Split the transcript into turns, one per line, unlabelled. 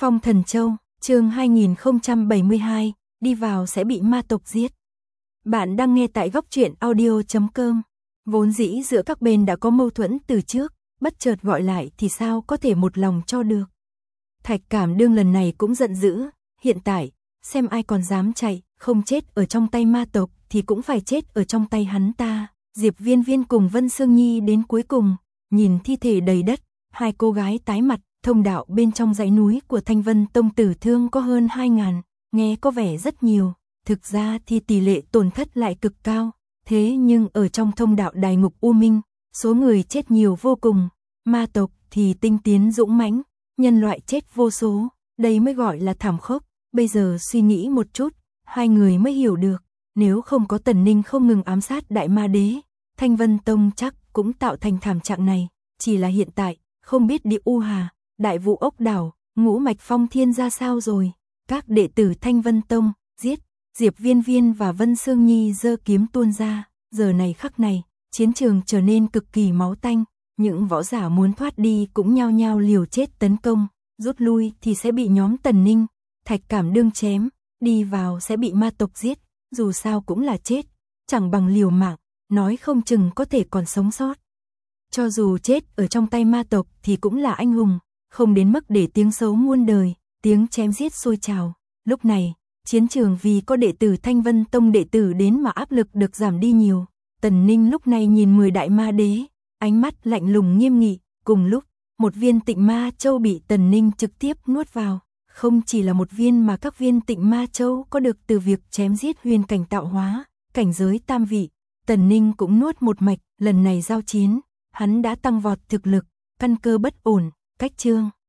Phong Thần Châu, chương 2072, đi vào sẽ bị ma tộc giết. Bạn đang nghe tại góc truyện audio.com. Vốn dĩ giữa các bên đã có mâu thuẫn từ trước, bất chợt gọi lại thì sao có thể một lòng cho được. Thạch Cảm Đương lần này cũng giận dữ, hiện tại, xem ai còn dám chạy, không chết ở trong tay ma tộc thì cũng phải chết ở trong tay hắn ta. Diệp Viên Viên cùng Vân Sương Nhi đến cuối cùng, nhìn thi thể đầy đất, hai cô gái tái mặt. Thông đạo bên trong dãy núi của Thanh Vân Tông tử thương có hơn 2.000, nghe có vẻ rất nhiều, thực ra thì tỷ lệ tổn thất lại cực cao, thế nhưng ở trong thông đạo Đài Ngục U Minh, số người chết nhiều vô cùng, ma tộc thì tinh tiến dũng mãnh, nhân loại chết vô số, đây mới gọi là thảm khốc. Bây giờ suy nghĩ một chút, hai người mới hiểu được, nếu không có Tần Ninh không ngừng ám sát Đại Ma Đế, Thanh Vân Tông chắc cũng tạo thành thảm trạng này, chỉ là hiện tại, không biết Địa U Hà, Đại Vũ Ốc Đảo, Ngũ Mạch Phong Thiên ra sao rồi. Các đệ tử Thanh Vân Tông giết, Diệp Viên Viên và Vân Sương Nhi giơ kiếm tuôn ra. Giờ này khắc này, chiến trường trở nên cực kỳ máu tanh, những võ giả muốn thoát đi cũng nhao nhao liều chết tấn công, rút lui thì sẽ bị nhóm Tần Ninh, Thạch Cảm Đương chém, đi vào sẽ bị ma tộc giết, dù sao cũng là chết, chẳng bằng liều mạng, nói không chừng có thể còn sống sót. Cho dù chết ở trong tay ma tộc thì cũng là anh hùng, không đến mức để tiếng xấu muôn đời, tiếng chém giết sôi trào. Lúc này, chiến trường vì có đệ tử Thanh Vân Tông đệ tử đến mà áp lực được giảm đi nhiều. Tần Ninh lúc này nhìn 10 đại ma đế, ánh mắt lạnh lùng nghiêm nghị, cùng lúc, một viên tịnh ma châu bị Tần Ninh trực tiếp nuốt vào. Không chỉ là một viên mà các viên tịnh ma châu có được từ việc chém giết huyền cảnh tạo hóa, cảnh giới tam vị. Tần Ninh cũng nuốt một mạch, lần này giao chiến, hắn đã tăng vọt thực lực, căn cơ bất ổn. Cách chương